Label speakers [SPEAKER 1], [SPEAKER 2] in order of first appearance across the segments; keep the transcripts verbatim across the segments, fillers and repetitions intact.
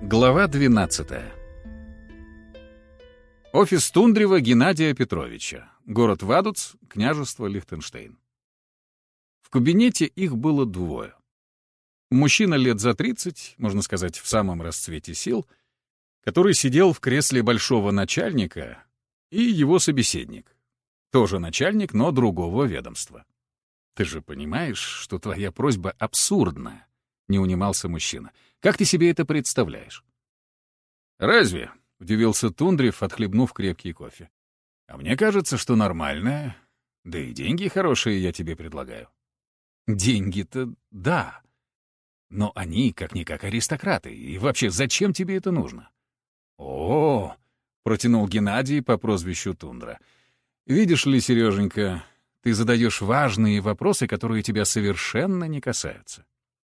[SPEAKER 1] Глава двенадцатая. Офис Тундрева Геннадия Петровича. Город Вадуц, княжество Лихтенштейн. В кабинете их было двое. Мужчина лет за тридцать, можно сказать, в самом расцвете сил, который сидел в кресле большого начальника, и его собеседник. Тоже начальник, но другого ведомства. «Ты же понимаешь, что твоя просьба абсурдна», — не унимался мужчина. «Как ты себе это представляешь?» «Разве?» — удивился Тундрев, отхлебнув крепкий кофе. «А мне кажется, что нормальное. Да и деньги хорошие я тебе предлагаю». «Деньги-то да. Но они как-никак аристократы. И вообще, зачем тебе это нужно?» «О-о-о!» — протянул Геннадий по прозвищу Тундра. «Видишь ли, Сереженька, ты задаешь важные вопросы, которые тебя совершенно не касаются.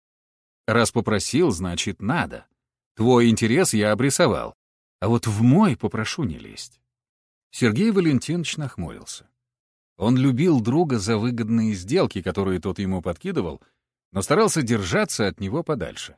[SPEAKER 1] Раз попросил, значит, надо. Твой интерес я обрисовал, а вот в мой попрошу не лезть». Сергей Валентинович нахмурился. Он любил друга за выгодные сделки, которые тот ему подкидывал, но старался держаться от него подальше.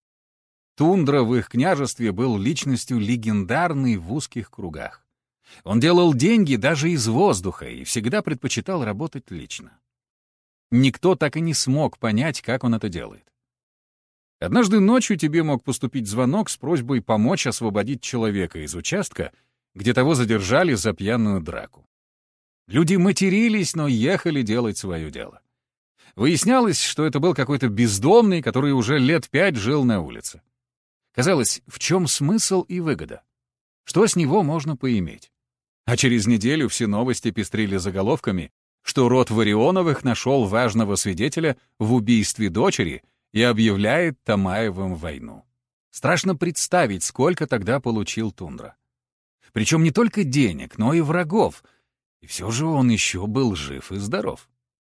[SPEAKER 1] Тундра в их княжестве был личностью легендарной в узких кругах. Он делал деньги даже из воздуха и всегда предпочитал работать лично. Никто так и не смог понять, как он это делает. Однажды ночью тебе мог поступить звонок с просьбой помочь освободить человека из участка, где того задержали за пьяную драку. Люди матерились, но ехали делать свое дело. Выяснялось, что это был какой-то бездомный, который уже лет пять жил на улице. Казалось, в чем смысл и выгода? Что с него можно поиметь? А через неделю все новости пестрили заголовками, что род Варионовых нашел важного свидетеля в убийстве дочери и объявляет Тамаевым войну. Страшно представить, сколько тогда получил Тундра. Причем не только денег, но и врагов. И все же он еще был жив и здоров.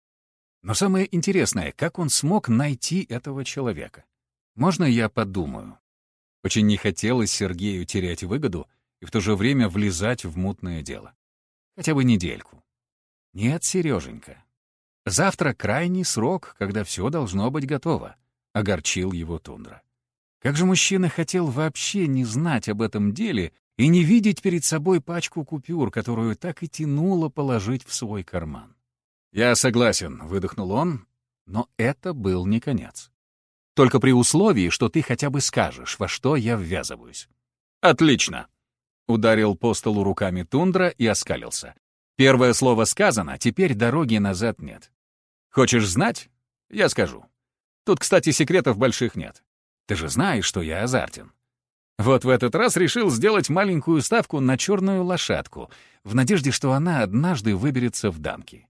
[SPEAKER 1] Но самое интересное, как он смог найти этого человека? Можно я подумаю? Очень не хотелось Сергею терять выгоду и в то же время влезать в мутное дело. Хотя бы недельку. Нет, Сереженька. Завтра крайний срок, когда все должно быть готово. Огорчил его Тундра. Как же мужчина хотел вообще не знать об этом деле и не видеть перед собой пачку купюр, которую так и тянуло положить в свой карман. «Я согласен», — выдохнул он, но это был не конец. «Только при условии, что ты хотя бы скажешь, во что я ввязываюсь». «Отлично», — ударил по столу руками Тундра и оскалился. «Первое слово сказано, теперь дороги назад нет. Хочешь знать? Я скажу. Тут, кстати, секретов больших нет. Ты же знаешь, что я азартен. Вот в этот раз решил сделать маленькую ставку на черную лошадку, в надежде, что она однажды выберется в дамки».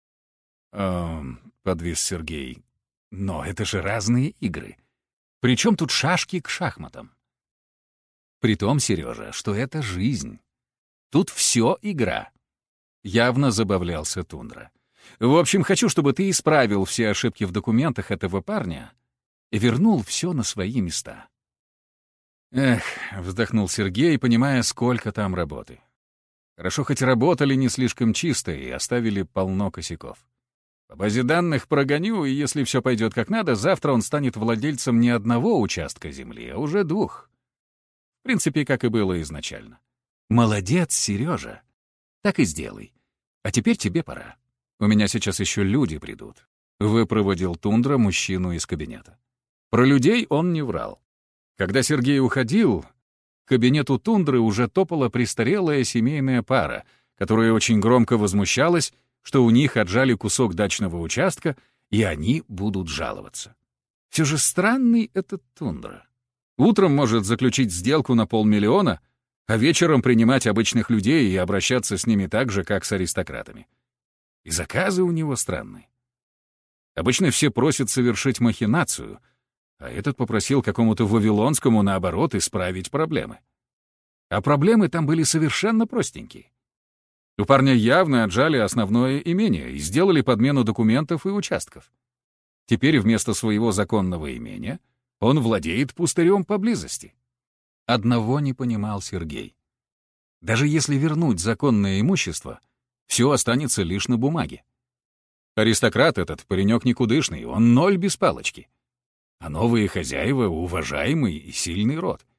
[SPEAKER 1] «Эм...» — подвис Сергей. «Но это же разные игры. Причем тут шашки к шахматам?» «Притом, Сережа, что это жизнь. Тут все игра». Явно забавлялся Тундра. «В общем, хочу, чтобы ты исправил все ошибки в документах этого парня и вернул все на свои места». «Эх», — вздохнул Сергей, понимая, сколько там работы. Хорошо, хоть работали не слишком чисто и оставили полно косяков. По базе данных прогоню, и если все пойдет как надо, завтра он станет владельцем не одного участка земли, а уже двух. В принципе, как и было изначально. Молодец, Сережа. Так и сделай. А теперь тебе пора. У меня сейчас еще люди придут. Выпроводил Тундра мужчину из кабинета. Про людей он не врал. Когда Сергей уходил, к кабинету Тундры уже топала престарелая семейная пара, которая очень громко возмущалась, что у них отжали кусок дачного участка, и они будут жаловаться. Все же странный этот Тундра. Утром может заключить сделку на полмиллиона, а вечером принимать обычных людей и обращаться с ними так же, как с аристократами. И заказы у него странные. Обычно все просят совершить махинацию, а этот попросил какому-то вавилонскому, наоборот, исправить проблемы. А проблемы там были совершенно простенькие. У парня явно отжали основное имение и сделали подмену документов и участков. Теперь вместо своего законного имения он владеет пустырем поблизости. Одного не понимал Сергей. Даже если вернуть законное имущество, все останется лишь на бумаге. Аристократ этот паренек никудышный, он ноль без палочки. А новые хозяева — уважаемый и сильный род.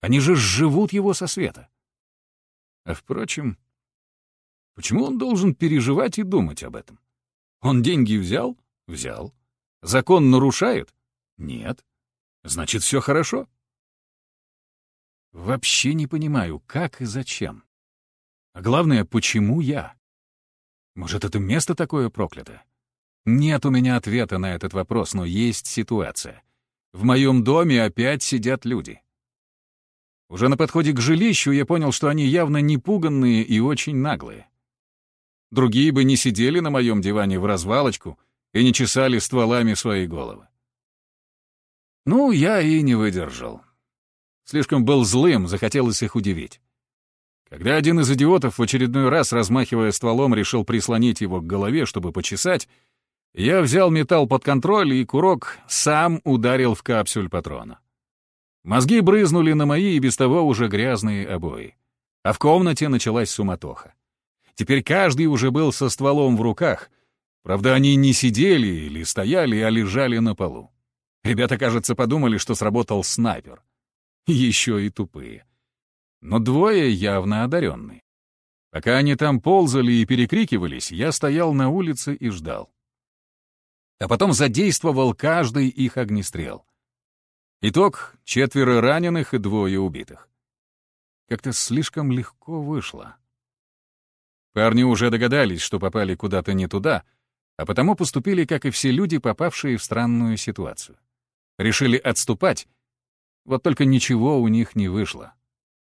[SPEAKER 1] Они же сживут его со света. А впрочем, почему он должен переживать и думать об этом? Он деньги взял? Взял. Закон нарушает? Нет. Значит, все хорошо. Вообще не понимаю, как и зачем. А главное, почему я? Может, это место такое проклятое? Нет у меня ответа на этот вопрос, но есть ситуация. В моем доме опять сидят люди. Уже на подходе к жилищу я понял, что они явно не пуганные и очень наглые. Другие бы не сидели на моем диване в развалочку и не чесали стволами свои головы. Ну, я и не выдержал. Слишком был злым, захотелось их удивить. Когда один из идиотов в очередной раз, размахивая стволом, решил прислонить его к голове, чтобы почесать, я взял металл под контроль, и курок сам ударил в капсюль патрона. Мозги брызнули на мои и без того уже грязные обои. А в комнате началась суматоха. Теперь каждый уже был со стволом в руках. Правда, они не сидели или стояли, а лежали на полу. Ребята, кажется, подумали, что сработал снайпер. Еще и тупые. Но двое явно одаренные. Пока они там ползали и перекрикивались, я стоял на улице и ждал. А потом задействовал каждый их огнестрел. Итог — четверо раненых и двое убитых. Как-то слишком легко вышло. Парни уже догадались, что попали куда-то не туда, а потому поступили, как и все люди, попавшие в странную ситуацию. Решили отступать, вот только ничего у них не вышло.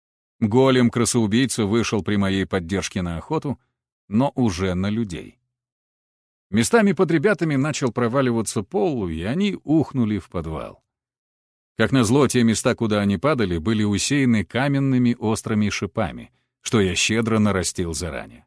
[SPEAKER 1] Голем-красоубийца вышел при моей поддержке на охоту, но уже на людей. Местами под ребятами начал проваливаться пол, и они ухнули в подвал. Как назло, те места, куда они падали, были усеяны каменными острыми шипами, что я щедро нарастил заранее.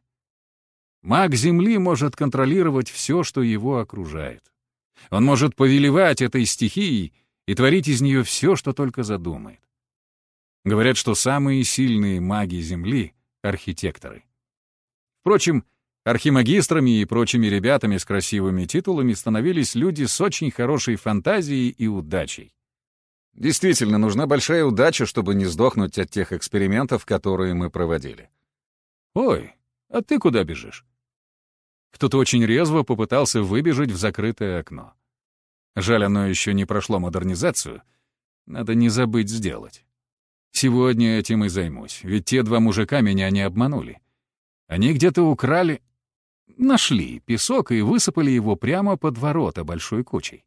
[SPEAKER 1] Маг Земли может контролировать все, что его окружает. Он может повелевать этой стихией и творить из нее все, что только задумает. Говорят, что самые сильные маги Земли — архитекторы. Впрочем, архимагистрами и прочими ребятами с красивыми титулами становились люди с очень хорошей фантазией и удачей. Действительно, нужна большая удача, чтобы не сдохнуть от тех экспериментов, которые мы проводили. «Ой, а ты куда бежишь?» Кто-то очень резво попытался выбежать в закрытое окно. Жаль, оно еще не прошло модернизацию. Надо не забыть сделать. Сегодня этим и займусь, ведь те два мужика меня не обманули. Они где-то украли... Нашли песок и высыпали его прямо под ворота большой кучей.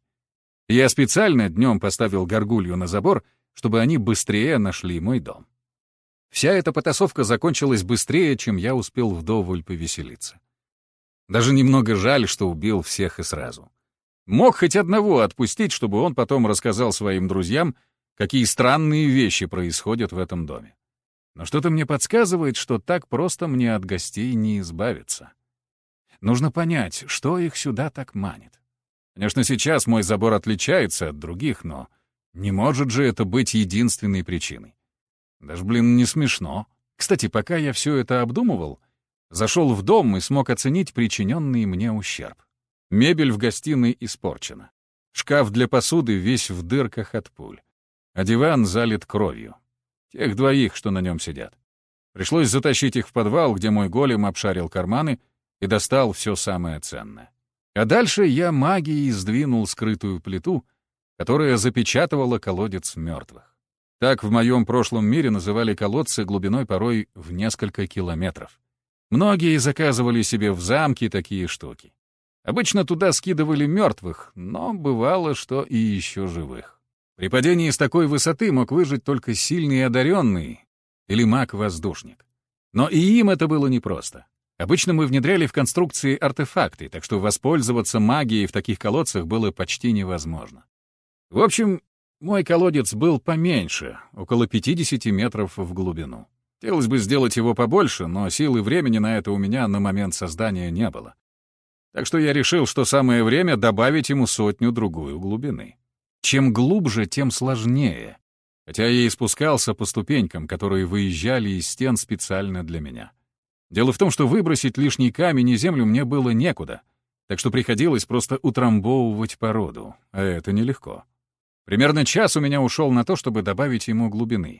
[SPEAKER 1] Я специально днем поставил горгулью на забор, чтобы они быстрее нашли мой дом. Вся эта потасовка закончилась быстрее, чем я успел вдоволь повеселиться. Даже немного жаль, что убил всех и сразу. Мог хоть одного отпустить, чтобы он потом рассказал своим друзьям, какие странные вещи происходят в этом доме. Но что-то мне подсказывает, что так просто мне от гостей не избавиться. Нужно понять, что их сюда так манит. Конечно, сейчас мой забор отличается от других, но не может же это быть единственной причиной. Даже, блин, не смешно. Кстати, пока я все это обдумывал, зашел в дом и смог оценить причиненный мне ущерб. Мебель в гостиной испорчена. Шкаф для посуды весь в дырках от пуль. А диван залит кровью. Тех двоих, что на нем сидят. Пришлось затащить их в подвал, где мой голем обшарил карманы и достал все самое ценное. А дальше я магией сдвинул скрытую плиту, которая запечатывала колодец мертвых. Так в моем прошлом мире называли колодцы глубиной порой в несколько километров. Многие заказывали себе в замке такие штуки. Обычно туда скидывали мертвых, но бывало, что и еще живых. При падении с такой высоты мог выжить только сильный и одаренный или маг-воздушник. Но и им это было непросто. Обычно мы внедряли в конструкции артефакты, так что воспользоваться магией в таких колодцах было почти невозможно. В общем, мой колодец был поменьше, около пятидесяти метров в глубину. Хотелось бы сделать его побольше, но сил и времени на это у меня на момент создания не было. Так что я решил, что самое время добавить ему сотню-другую глубины. Чем глубже, тем сложнее. Хотя я и спускался по ступенькам, которые выезжали из стен специально для меня. Дело в том, что выбросить лишний камень и землю мне было некуда, так что приходилось просто утрамбовывать породу, а это нелегко. Примерно час у меня ушел на то, чтобы добавить ему глубины.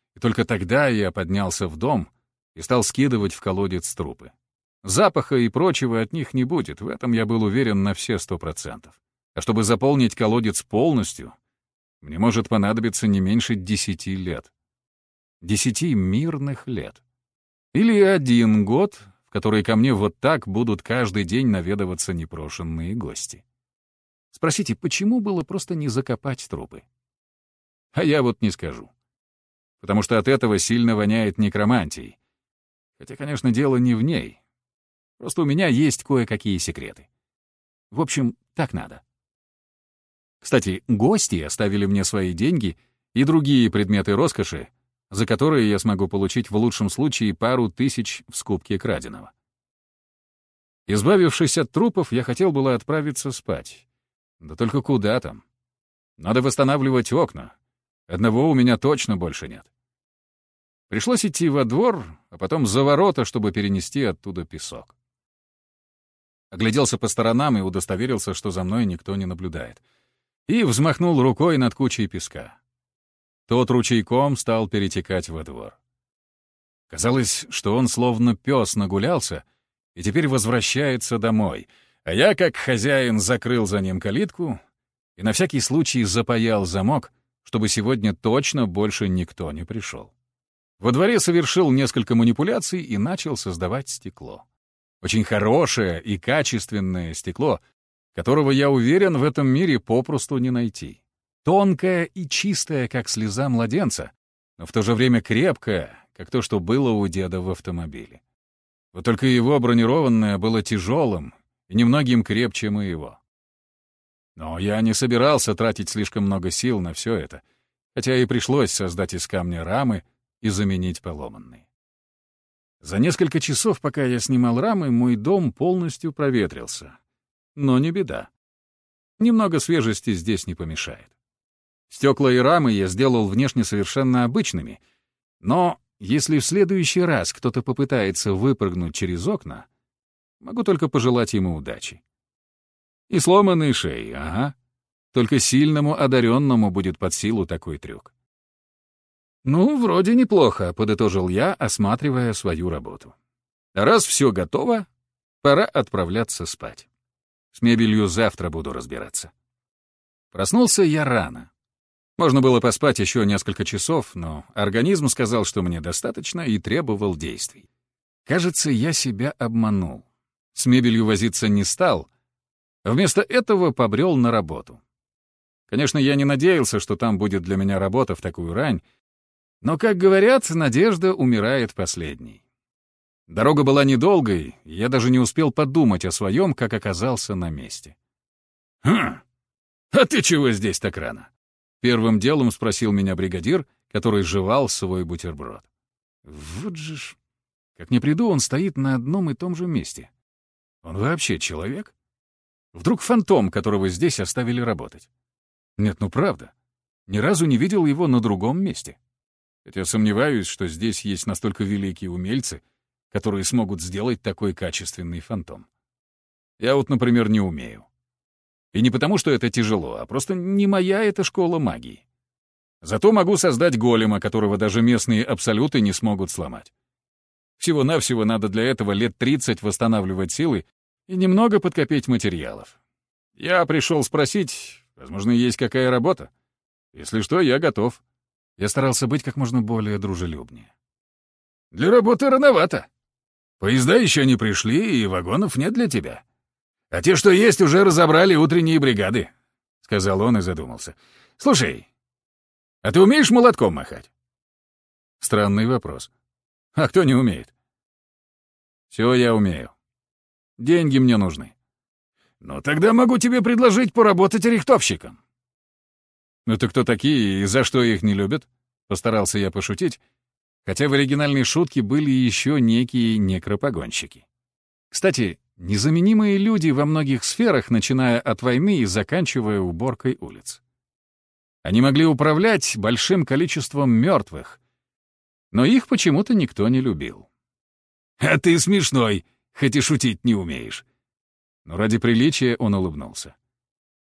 [SPEAKER 1] и только тогда я поднялся в дом и стал скидывать в колодец трупы. Запаха и прочего от них не будет, в этом я был уверен на все сто процентов. А чтобы заполнить колодец полностью, мне может понадобиться не меньше десяти лет. Десяти мирных лет. Или один год, в который ко мне вот так будут каждый день наведываться непрошенные гости. Спросите, почему было просто не закопать трупы? А я вот не скажу. Потому что от этого сильно воняет некромантией. Хотя, конечно, дело не в ней. Просто у меня есть кое-какие секреты. В общем, так надо. Кстати, гости оставили мне свои деньги и другие предметы роскоши, за которые я смогу получить в лучшем случае пару тысяч в скупке краденого. Избавившись от трупов, я хотел было отправиться спать. Да только куда там? Надо восстанавливать окна. Одного у меня точно больше нет. Пришлось идти во двор, а потом за ворота, чтобы перенести оттуда песок. Огляделся по сторонам и удостоверился, что за мной никто не наблюдает. И взмахнул рукой над кучей песка. Тот ручейком стал перетекать во двор. Казалось, что он словно пес нагулялся и теперь возвращается домой, а я, как хозяин, закрыл за ним калитку и на всякий случай запаял замок, чтобы сегодня точно больше никто не пришел. Во дворе совершил несколько манипуляций и начал создавать стекло. Очень хорошее и качественное стекло, которого, я уверен, в этом мире попросту не найти. Тонкое и чистое, как слеза младенца, но в то же время крепкое, как то, что было у деда в автомобиле. Вот только его бронированное было тяжелым и немногим крепче моего. Но я не собирался тратить слишком много сил на все это, хотя и пришлось создать из камня рамы и заменить поломанные. За несколько часов, пока я снимал рамы, мой дом полностью проветрился. Но не беда. Немного свежести здесь не помешает. Стекла и рамы я сделал внешне совершенно обычными, но если в следующий раз кто-то попытается выпрыгнуть через окна, могу только пожелать ему удачи. И сломанные шеи, ага. Только сильному одаренному будет под силу такой трюк. «Ну, вроде неплохо», — подытожил я, осматривая свою работу. «Раз все готово, пора отправляться спать. С мебелью завтра буду разбираться». Проснулся я рано. Можно было поспать еще несколько часов, но организм сказал, что мне достаточно, и требовал действий. Кажется, я себя обманул. С мебелью возиться не стал, а вместо этого побрел на работу. Конечно, я не надеялся, что там будет для меня работа в такую рань, но, как говорят, надежда умирает последней. Дорога была недолгой, и я даже не успел подумать о своем, как оказался на месте. «Хм, а ты чего здесь так рано?» Первым делом спросил меня бригадир, который жевал свой бутерброд. Вот же ж... Как не приду, он стоит на одном и том же месте. Он вообще человек? Вдруг фантом, которого здесь оставили работать? Нет, ну правда. Ни разу не видел его на другом месте. Хотя сомневаюсь, что здесь есть настолько великие умельцы, которые смогут сделать такой качественный фантом. Я вот, например, не умею. И не потому, что это тяжело, а просто не моя эта школа магии. Зато могу создать голема, которого даже местные абсолюты не смогут сломать. Всего-навсего надо для этого лет тридцать восстанавливать силы и немного подкопить материалов. Я пришел спросить, возможно, есть какая работа. Если что, я готов. Я старался быть как можно более дружелюбнее. Для работы рановато. Поезда еще не пришли, и вагонов нет для тебя. А те, что есть, уже разобрали утренние бригады, — сказал он и задумался. Слушай, а ты умеешь молотком махать? Странный вопрос. А кто не умеет? Все я умею. Деньги мне нужны. Ну, тогда могу тебе предложить поработать рихтовщиком. Ну, ты кто такие и за что их не любят? Постарался я пошутить, хотя в оригинальной шутке были еще некие некропогонщики. Кстати, незаменимые люди во многих сферах, начиная от войны и заканчивая уборкой улиц. Они могли управлять большим количеством мертвых, но их почему-то никто не любил. «А ты смешной, хоть и шутить не умеешь». Но ради приличия он улыбнулся.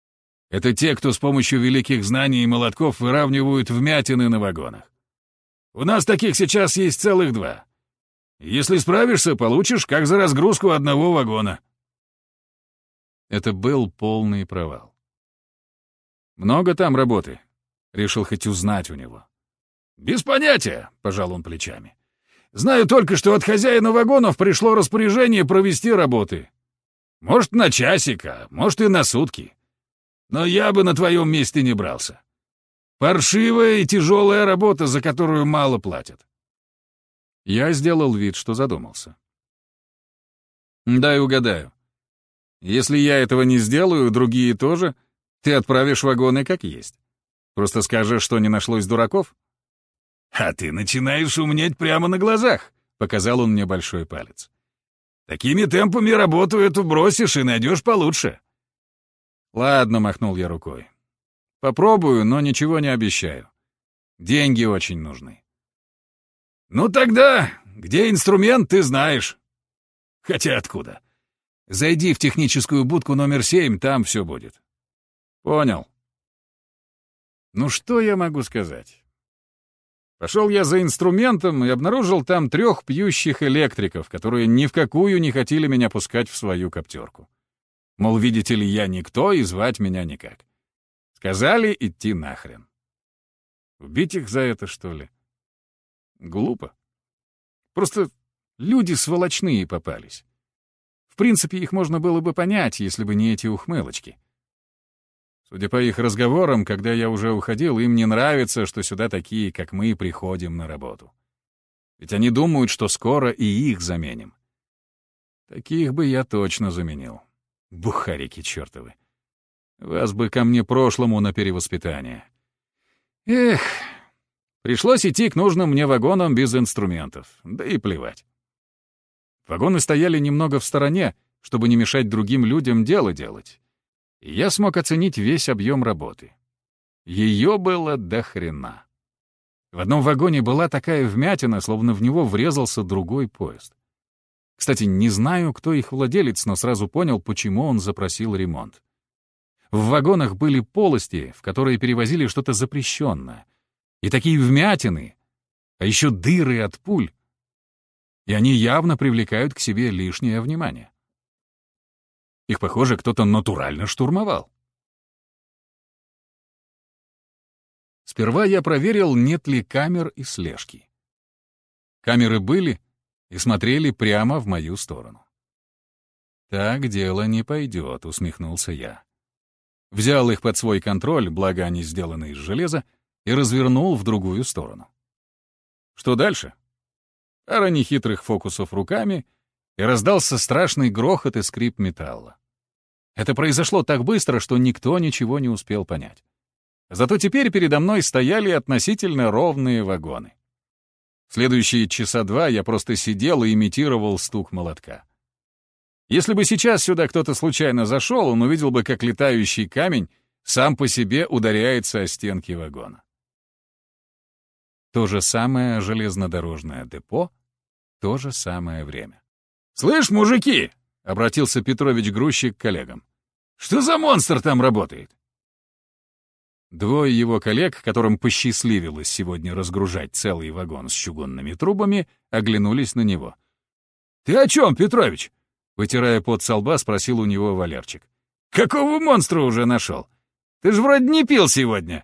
[SPEAKER 1] «Это те, кто с помощью великих знаний и молотков выравнивают вмятины на вагонах.
[SPEAKER 2] У нас таких сейчас есть целых два. Если справишься, получишь как за разгрузку одного вагона».
[SPEAKER 1] Это был полный провал. «Много там работы?» — решил хоть узнать у него.
[SPEAKER 2] «Без понятия», — пожал он плечами. «Знаю только, что от хозяина вагонов пришло распоряжение провести работы. Может, на часик, а может и на сутки. Но я бы на твоем месте не брался. Паршивая и тяжелая работа, за которую мало платят».
[SPEAKER 1] Я сделал вид, что задумался. «Дай угадаю. Если я этого не сделаю, другие тоже, ты отправишь вагоны как есть. Просто скажешь, что не нашлось дураков?»
[SPEAKER 2] «А ты начинаешь умнеть прямо на глазах», — показал он мне большой палец. «Такими темпами работу эту бросишь и найдешь получше».
[SPEAKER 1] «Ладно», — махнул я рукой. «Попробую, но ничего не обещаю. Деньги очень нужны».
[SPEAKER 2] «Ну тогда, где инструмент, ты знаешь. Хотя откуда? Зайди в техническую будку номер семь, там все будет».
[SPEAKER 1] «Понял». Ну что я могу сказать? Пошел я за инструментом и обнаружил там трех пьющих электриков, которые ни в какую не хотели меня пускать в свою коптерку. Мол, видите ли, я никто и звать меня никак. Сказали идти нахрен. Убить их за это, что ли? Глупо. Просто люди сволочные попались. В принципе, их можно было бы понять, если бы не эти ухмылочки. Судя по их разговорам, когда я уже уходил, им не нравится, что сюда такие, как мы, приходим на работу. Ведь они думают, что скоро и их заменим. Таких бы я точно заменил. Бухарики чертовы. Вас бы ко мне прошлому на перевоспитание. Эх, пришлось идти к нужным мне вагонам без инструментов. Да и плевать. Вагоны стояли немного в стороне, чтобы не мешать другим людям дело делать. И я смог оценить весь объем работы. Ее было до хрена. В одном вагоне была такая вмятина, словно в него врезался другой поезд. Кстати, не знаю, кто их владелец, но сразу понял, почему он запросил ремонт. В вагонах были полости, в которые перевозили что-то запрещенное. И такие вмятины, а еще дыры от пуль. И они явно привлекают к себе лишнее внимание. Их, похоже, кто-то натурально штурмовал. Сперва я проверил, нет ли камер и слежки. Камеры были и смотрели прямо в мою сторону. «Так дело не пойдет», — усмехнулся я. Взял их под свой контроль, благо они сделаны из железа, и развернул в другую сторону. Что дальше? Пара нехитрых фокусов руками, и раздался страшный грохот и скрип металла. Это произошло так быстро, что никто ничего не успел понять. Зато теперь передо мной стояли относительно ровные вагоны. Следующие часа два я просто сидел и имитировал стук молотка. Если бы сейчас сюда кто-то случайно зашел, он увидел бы, как летающий камень сам по себе ударяется о стенки вагона. То же самое железнодорожное депо, то же самое время.
[SPEAKER 2] «Слышь, мужики!»
[SPEAKER 1] — обратился Петрович-грузчик к коллегам.
[SPEAKER 2] «Что за монстр там работает?»
[SPEAKER 1] Двое его коллег, которым посчастливилось сегодня разгружать целый вагон с чугунными трубами, оглянулись на него.
[SPEAKER 2] «Ты о чем, Петрович?»
[SPEAKER 1] — вытирая пот со лба, спросил у него Валерчик.
[SPEAKER 2] «Какого монстра уже нашел? Ты ж вроде не пил сегодня».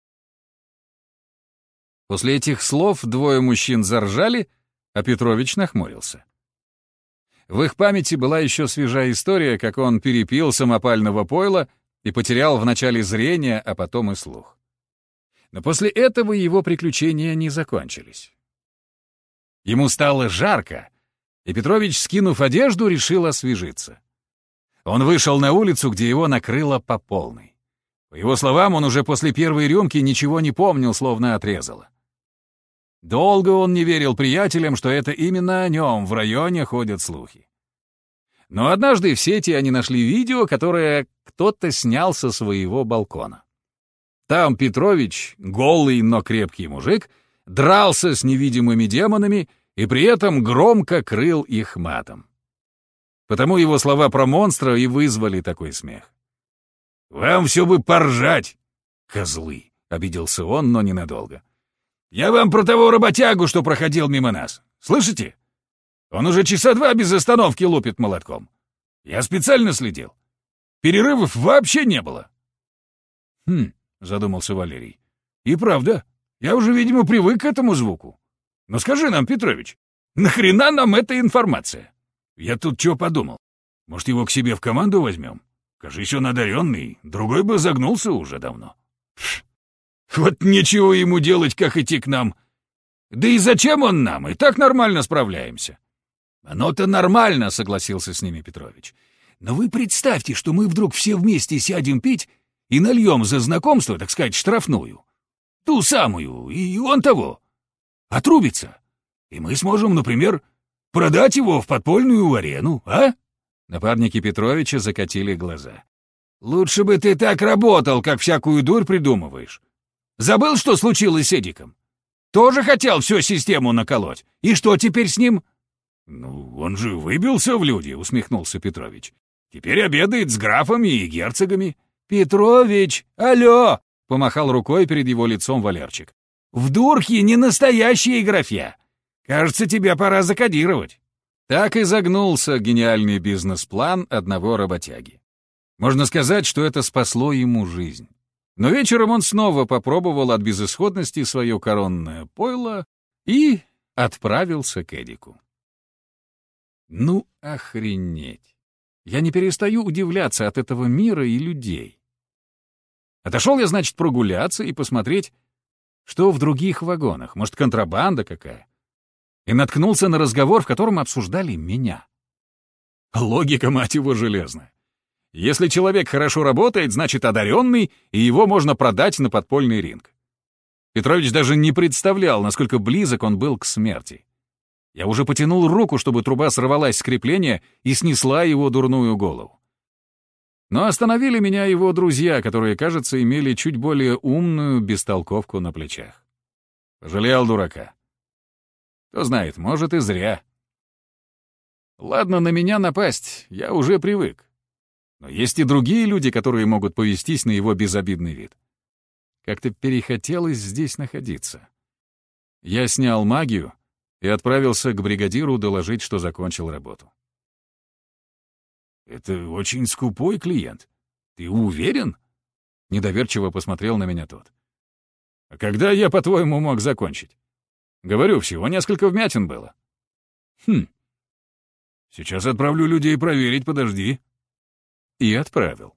[SPEAKER 1] После этих слов двое мужчин заржали, а Петрович нахмурился. В их памяти была еще свежая история, как он перепил самопального пойла и потерял вначале зрение, а потом и слух. Но после этого его приключения не закончились. Ему стало жарко, и Петрович, скинув одежду, решил освежиться. Он вышел на улицу, где его накрыло по полной. По его словам, он уже после первой рюмки ничего не помнил, словно отрезало. Долго он не верил приятелям, что это именно о нем в районе ходят слухи. Но однажды в сети они нашли видео, которое кто-то снял со своего балкона. Там Петрович, голый, но крепкий мужик, дрался с невидимыми демонами и при этом громко крыл их матом. Потому его слова про монстра и вызвали такой смех.
[SPEAKER 2] «Вам все бы поржать,
[SPEAKER 1] козлы!» — обиделся он, но ненадолго.
[SPEAKER 2] Я вам про того работягу, что проходил мимо нас. Слышите? Он уже часа два без остановки лупит молотком. Я специально следил. Перерывов вообще не было. Хм, задумался Валерий. И правда, я уже, видимо, привык к этому звуку. Но скажи нам, Петрович, нахрена нам эта информация? Я тут что подумал? Может, его к себе в команду возьмем? Кажись, он одаренный, другой бы загнулся уже давно. Пш, вот нечего ему делать, как идти к нам. Да и зачем он нам? И так нормально справляемся. Оно-то нормально, согласился с ними Петрович. Но вы представьте, что мы вдруг все вместе сядем пить и нальем за знакомство, так сказать, штрафную. Ту самую, и он того. Отрубится. И мы сможем, например, продать его в подпольную арену, а? Напарники Петровича закатили глаза. Лучше бы ты так работал, как всякую дурь придумываешь. Забыл, что случилось с Эдиком? Тоже хотел всю систему наколоть. И что теперь с ним? Ну, он же выбился в люди, усмехнулся Петрович. Теперь обедает с графами и герцогами. Петрович, алло! Помахал рукой перед его лицом Валерчик. В дурке не настоящие графья. Кажется, тебя пора закодировать. Так и загнулся гениальный бизнес-план одного работяги. Можно сказать, что это спасло ему жизнь. Но вечером он снова попробовал от безысходности свое коронное пойло и отправился к Эдику. Ну, охренеть! Я не перестаю удивляться от этого мира и людей. Отошел я, значит, прогуляться и посмотреть, что в других вагонах, может, контрабанда какая. И наткнулся на разговор, в котором обсуждали меня. Логика, мать его, железная. Если человек хорошо работает, значит одаренный, и его можно продать на подпольный ринг. Петрович даже не представлял, насколько близок он был к смерти. Я уже потянул руку, чтобы труба сорвалась с крепления и снесла его дурную голову. Но остановили меня его друзья, которые, кажется, имели чуть более умную бестолковку на плечах. Пожалел дурака. Кто знает, может, и зря. Ладно, на меня напасть, я уже привык. Но есть и другие люди, которые могут повестись на его безобидный вид. Как-то перехотелось здесь находиться. Я снял магию и отправился к бригадиру доложить, что закончил работу. «Это очень скупой клиент. Ты уверен?» Недоверчиво посмотрел на меня тот. «А когда я, по-твоему, мог закончить? Говорю, всего несколько вмятин было». «Хм. Сейчас отправлю людей проверить, подожди». И отправил.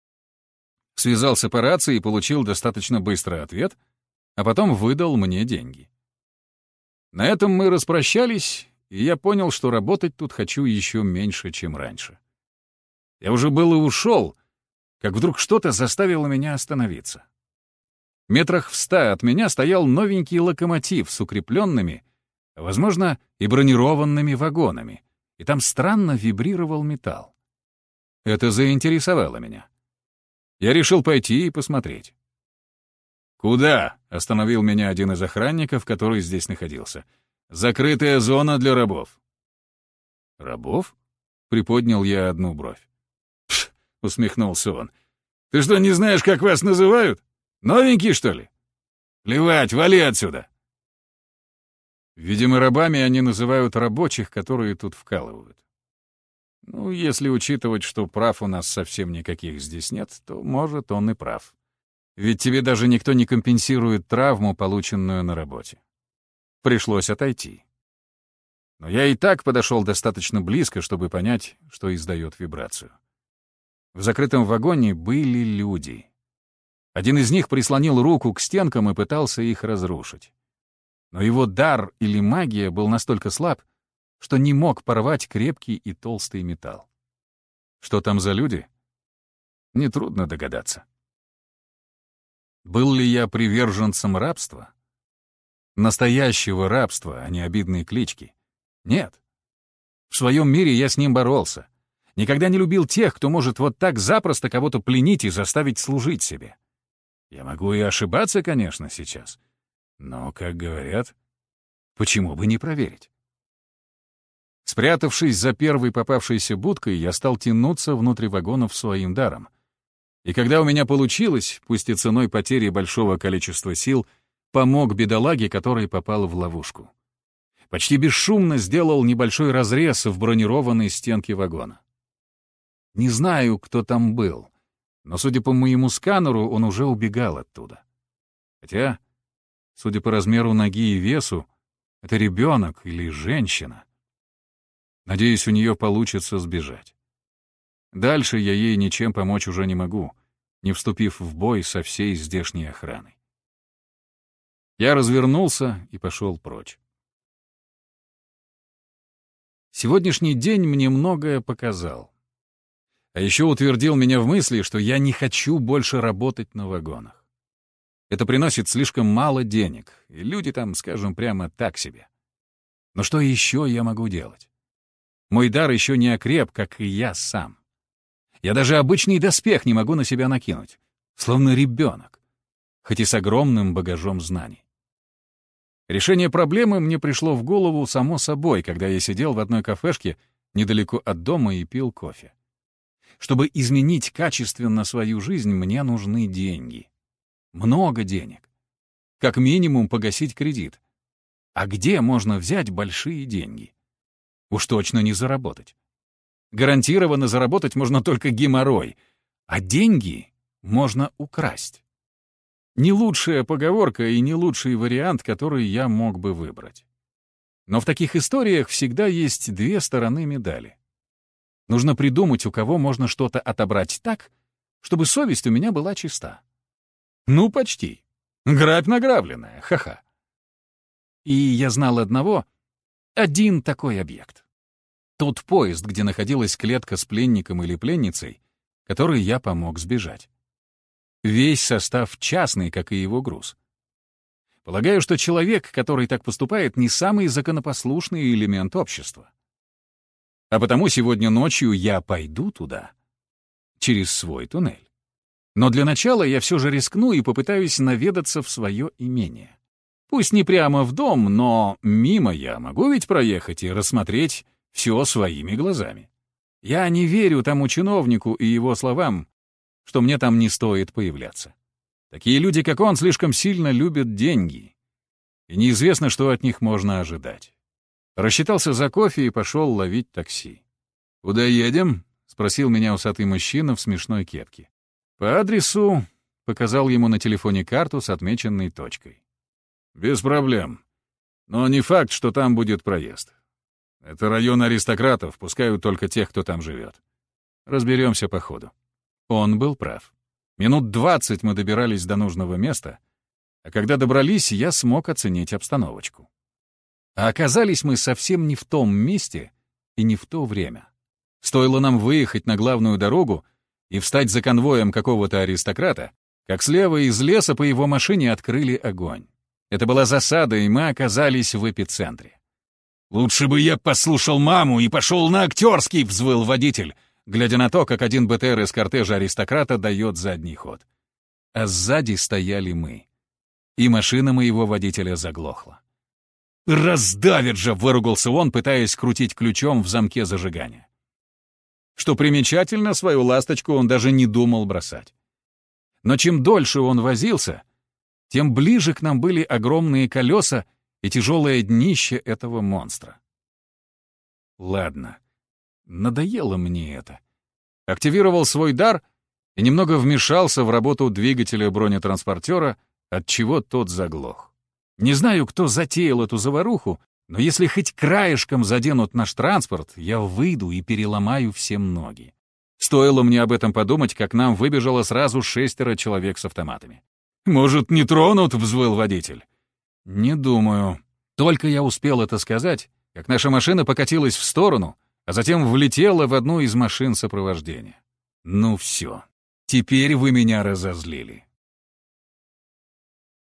[SPEAKER 2] Связался по рации и получил достаточно быстрый ответ, а потом выдал мне деньги. На этом мы распрощались, и я понял, что работать тут хочу еще меньше, чем раньше. Я уже было ушел, как вдруг что-то заставило меня остановиться. Метрах в ста от меня стоял новенький локомотив с укрепленными, возможно, и бронированными вагонами, и там странно вибрировал металл. Это заинтересовало меня. Я решил пойти и посмотреть. «Куда?» — остановил меня один из охранников, который здесь находился. «Закрытая зона для рабов». «Рабов?» — приподнял я одну бровь. «Пш!» — усмехнулся он. «Ты что, не знаешь, как вас называют? Новенький, что ли? Плевать, вали отсюда!» Видимо, рабами они называют рабочих, которые тут вкалывают. Ну, если учитывать, что прав у нас совсем никаких здесь нет, то, может, он и прав. Ведь тебе даже никто не компенсирует травму, полученную на работе. Пришлось отойти. Но я и так подошел достаточно близко, чтобы понять, что издает вибрацию. В закрытом вагоне были люди. Один из них прислонил руку к стенкам и пытался их разрушить. Но его дар или магия был настолько слаб, что не мог порвать крепкий и толстый металл. Что там за люди? Нетрудно догадаться. Был ли я приверженцем рабства? Настоящего рабства, а не обидные клички? Нет. В своем мире я с ним боролся. Никогда не любил тех, кто может вот так запросто кого-то пленить и заставить служить себе. Я могу и ошибаться, конечно, сейчас. Но, как говорят, почему бы не проверить? Спрятавшись за первой попавшейся будкой, я стал тянуться внутрь вагонов своим даром. И когда у меня получилось, пусть и ценой потери большого количества сил,
[SPEAKER 1] Помог бедолаге, который попал в ловушку. Почти бесшумно сделал небольшой разрез в бронированной стенке вагона. Не знаю, кто там был, но, судя по моему сканеру, он уже убегал оттуда. Хотя, судя по размеру ноги и весу, это ребенок или женщина. Надеюсь, у нее получится сбежать. Дальше я ей ничем помочь уже не могу, не вступив в бой со всей здешней охраной. Я развернулся и пошел прочь. Сегодняшний день мне многое показал. А еще утвердил меня в мысли, что я не хочу больше работать на вагонах. Это приносит слишком мало денег, и люди там, скажем прямо, так себе. Но что еще я могу делать? Мой дар еще не окреп, как и я сам. Я даже обычный доспех не могу на себя накинуть, словно ребенок, хоть и с огромным багажом знаний. Решение проблемы мне пришло в голову само собой, когда я сидел в одной кафешке недалеко от дома и пил кофе. Чтобы изменить качественно свою жизнь, мне нужны деньги. Много денег. Как минимум погасить кредит. А где можно взять большие деньги? Уж точно не заработать. Гарантированно заработать можно только геморрой, а деньги можно украсть. Не лучшая поговорка и не лучший вариант, который я мог бы выбрать. Но в таких историях всегда есть две стороны медали. Нужно придумать, у кого можно что-то отобрать так, чтобы совесть у меня была чиста. Ну, почти. Грабь награбленная, ха-ха. И я знал одного, один такой объект. Тот поезд, где находилась клетка с пленником или пленницей, которой я помог сбежать. Весь состав частный, как и его груз. Полагаю, что человек, который так поступает, не самый законопослушный элемент общества. А потому сегодня ночью я пойду туда, через свой туннель. Но для начала я все же рискну и попытаюсь наведаться в свое имение. Пусть не прямо в дом, но мимо я могу ведь проехать и рассмотреть все своими глазами. Я не верю тому чиновнику и его словам, что мне там не стоит появляться. Такие люди, как он, слишком сильно любят деньги, и неизвестно, что от них можно ожидать. Рассчитался за кофе и пошел ловить такси. «Куда едем?» — спросил меня усатый мужчина в смешной кепке. «По адресу», — показал ему на телефоне карту с отмеченной точкой. «Без проблем. Но не факт, что там будет проезд. Это район аристократов, пускают только тех, кто там живет. Разберемся по ходу». Он был прав. Минут двадцать мы добирались до нужного места, а когда добрались, я смог оценить обстановочку. А оказались мы совсем не в том месте и не в то время. Стоило нам выехать на главную дорогу и встать за конвоем какого-то аристократа, как слева из леса по его машине открыли огонь. Это была засада, и мы оказались в эпицентре. «Лучше бы я послушал маму и пошел на актерский!» — взвыл водитель, глядя на то, как один БТР из кортежа аристократа дает задний ход. А сзади стояли мы. И машина моего водителя заглохла. «Раздавит же!» — выругался он, пытаясь крутить ключом в замке зажигания. Что примечательно, свою ласточку он даже не думал бросать. Но чем дольше он возился, тем ближе к нам были огромные колеса и тяжелое днище этого монстра. Ладно. Надоело мне это. Активировал свой дар и немного вмешался в работу двигателя бронетранспортера, отчего тот заглох. Не знаю, кто затеял эту заваруху, но если хоть краешком заденут наш транспорт, я выйду и переломаю всем ноги. Стоило мне об этом подумать, как нам выбежало сразу шестеро человек с автоматами. «Может, не тронут?» — взвыл водитель. «Не думаю». Только я успел это сказать, как наша машина покатилась в сторону, а затем влетела в одну из машин сопровождения. Ну все, теперь вы меня разозлили.